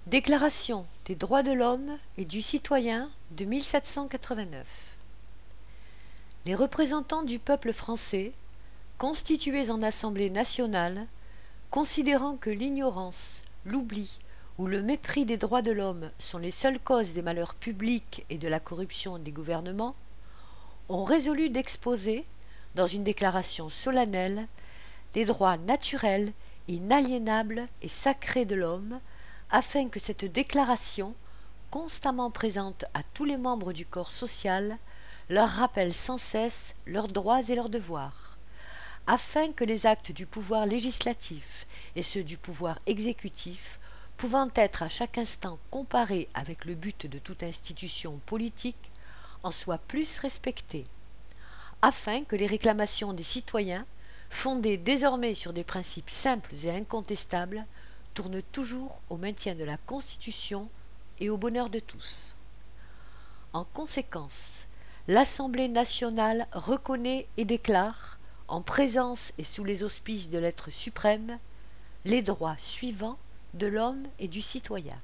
Déclaration des droits de l'homme et du citoyen de 1789. Les représentants du peuple français, constitués en Assemblée nationale, considérant que l'ignorance, l'oubli ou le mépris des droits de l'homme sont les seules causes des malheurs publics et de la corruption des gouvernements, ont résolu d'exposer, dans une déclaration solennelle, les droits naturels, inaliénables et sacrés de l'homme, afin que cette déclaration, constamment présente à tous les membres du corps social, leur rappelle sans cesse leurs droits et leurs devoirs, afin que les actes du pouvoir législatif et ceux du pouvoir exécutif, pouvant être à chaque instant comparés avec le but de toute institution politique, en soient plus respectés, afin que les réclamations des citoyens, fondées désormais sur des principes simples et incontestables, tournent toujours au maintien de la Constitution et au bonheur de tous. En conséquence, l'Assemblée nationale reconnaît et déclare, en présence et sous les auspices de l'être suprême, les droits suivants de l'homme et du citoyen.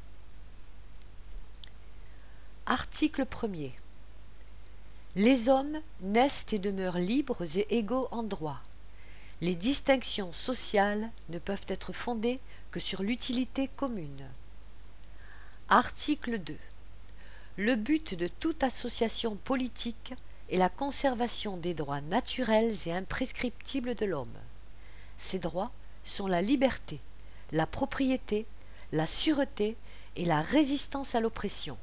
Article 1er. Les hommes naissent et demeurent libres et égaux en droit. Les distinctions sociales ne peuvent être fondées que sur l'utilité commune. Article 2. Le but de toute association politique est la conservation des droits naturels et imprescriptibles de l'homme. Ces droits sont la liberté, la propriété, la sûreté et la résistance à l'oppression.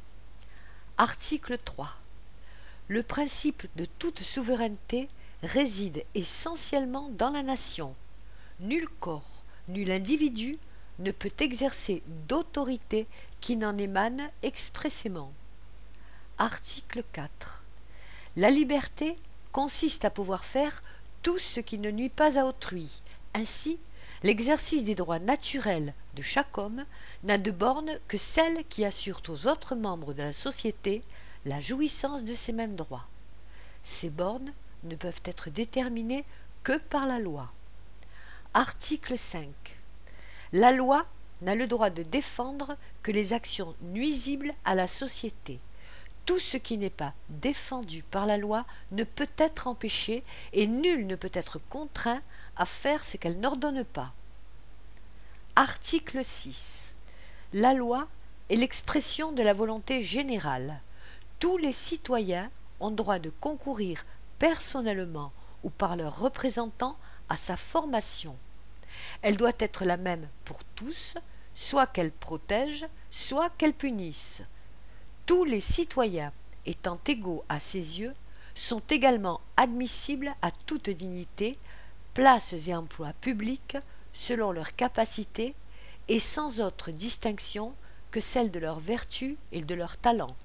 Article 3. Le principe de toute souveraineté réside essentiellement dans la nation. Nul corps, nul individu ne peut exercer d'autorité qui n'en émane expressément. Article 4. La liberté consiste à pouvoir faire tout ce qui ne nuit pas à autrui. Ainsi, l'exercice des droits naturels de chaque homme n'a de borne que celle qui assure aux autres membres de la société la jouissance de ces mêmes droits. Ces bornes ne peuvent être déterminées que par la loi. Article 5. La loi n'a le droit de défendre que les actions nuisibles à la société. Tout ce qui n'est pas défendu par la loi ne peut être empêché et nul ne peut être contraint à faire ce qu'elle n'ordonne pas. Article 6. La loi est l'expression de la volonté générale. Tous les citoyens ont droit de concourir personnellement ou par leurs représentants à sa formation. Elle doit être la même pour tous, soit qu'elle protège, soit qu'elle punisse. Tous les citoyens, étant égaux à ses yeux, sont également admissibles à toute dignité, places et emplois publics selon leurs capacités et sans autre distinction que celle de leur vertu et de leur talent.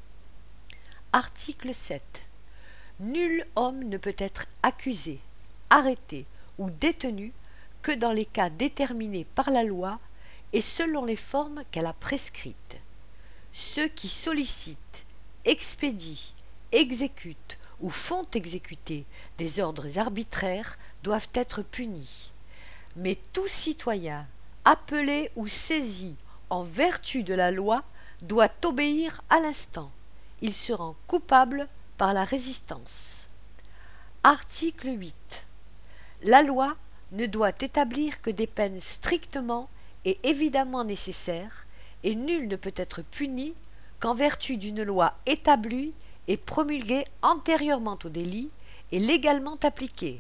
Article 7. Nul homme ne peut être accusé, arrêté ou détenu que dans les cas déterminés par la loi et selon les formes qu'elle a prescrites. Ceux qui sollicitent, expédient, exécutent ou font exécuter des ordres arbitraires doivent être punis. Mais tout citoyen, appelé ou saisi en vertu de la loi, doit obéir à l'instant. Il se rend coupable par la résistance. Article 8. La loi ne doit établir que des peines strictement et évidemment nécessaires, et nul ne peut être puni qu'en vertu d'une loi établie et promulguée antérieurement au délit et légalement appliquée.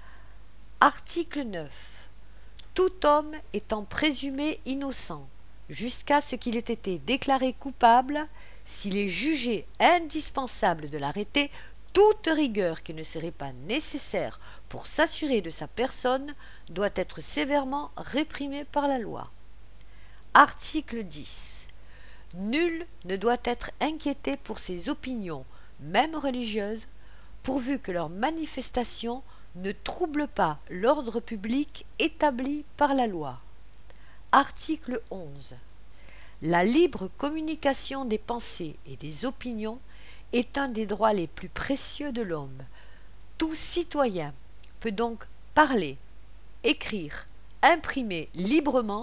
Article 9. Tout homme étant présumé innocent, jusqu'à ce qu'il ait été déclaré coupable, s'il est jugé indispensable de l'arrêter, toute rigueur qui ne serait pas nécessaire pour s'assurer de sa personne doit être sévèrement réprimée par la loi. Article 10. Nul ne doit être inquiété pour ses opinions, même religieuses, pourvu que leurs manifestations ne troublent pas l'ordre public établi par la loi. Article 11. La libre communication des pensées et des opinions est un des droits les plus précieux de l'homme. Tout citoyen peut donc parler, écrire, imprimer librement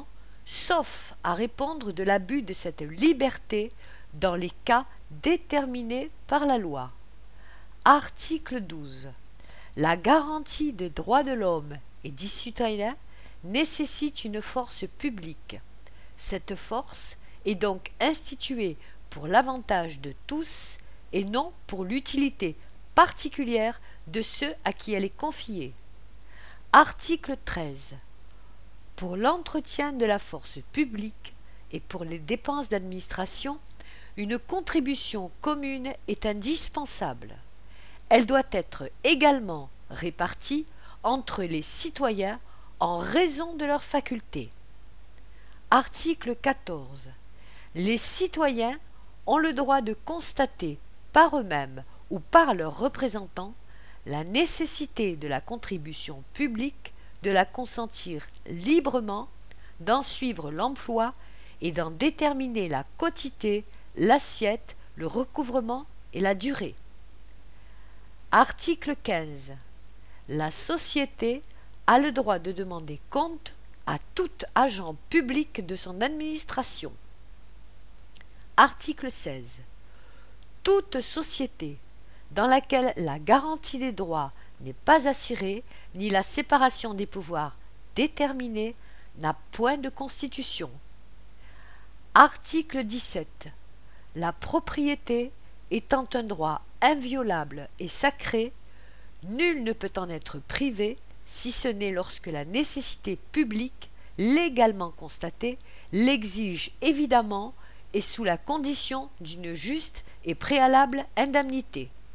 sauf à répondre de l'abus de cette liberté dans les cas déterminés par la loi. Article 12. La garantie des droits de l'homme et du citoyen nécessite une force publique. Cette force est donc instituée pour l'avantage de tous et non pour l'utilité particulière de ceux à qui elle est confiée. Article 13. Pour l'entretien de la force publique et pour les dépenses d'administration, une contribution commune est indispensable. Elle doit être également répartie entre les citoyens en raison de leurs facultés. Article 14. Les citoyens ont le droit de constater par eux-mêmes ou par leurs représentants la nécessité de la contribution publique, de la consentir librement, d'en suivre l'emploi et d'en déterminer la quotité, l'assiette, le recouvrement et la durée. Article 15. La société a le droit de demander compte à tout agent public de son administration. Article 16. Toute société dans laquelle la garantie des droits n'est pas assurée ni la séparation des pouvoirs déterminée n'a point de constitution. Article 17. La propriété étant un droit inviolable et sacré, nul ne peut en être privé si ce n'est lorsque la nécessité publique, légalement constatée, l'exige évidemment et sous la condition d'une juste et préalable indemnité.